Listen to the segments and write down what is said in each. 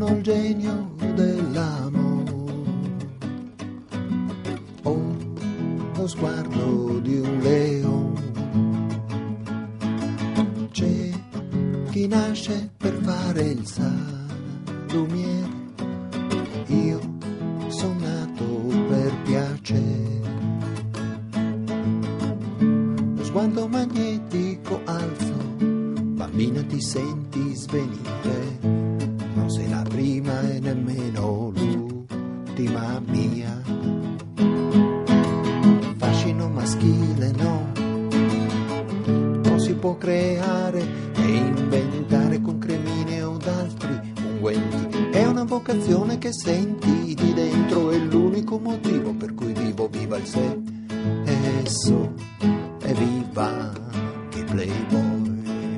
sono il genio dell'amore, ho lo sguardo di un leone. C'è chi nasce per fare il salumiere, io sono nato per piacere. Lo sguardo magnetico alzo, bambina ti senti svenire, non sei la prima e nemmeno l'ultima mia. Fascino maschile no, non si può creare e inventare con cremine o d'altri unguenti. È una vocazione che senti di dentro, è l'unico motivo per cui vivo. Viva il sesso e viva che playboy.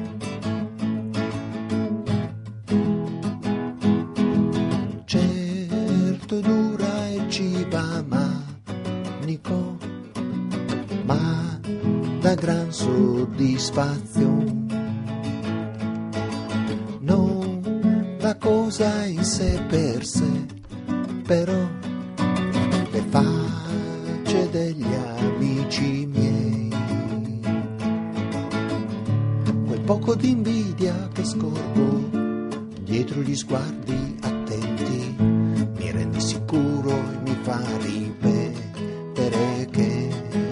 Certo dura e ci va manico, ma da gran soddisfazione, non la cosa in sé per sé, però le facce degli amici miei, quel poco di invidia che scorgo dietro gli sguardi attenti, mi rende sicuro e mi fa ripetere che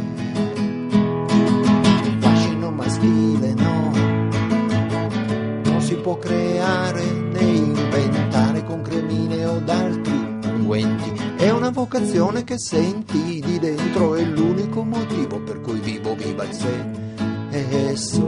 fascino maschile no, non si può creare né inventare con cremine o d'altri unguenti. È una vocazione che senti di dentro, è l'unico motivo per cui vivo. Viva il sesso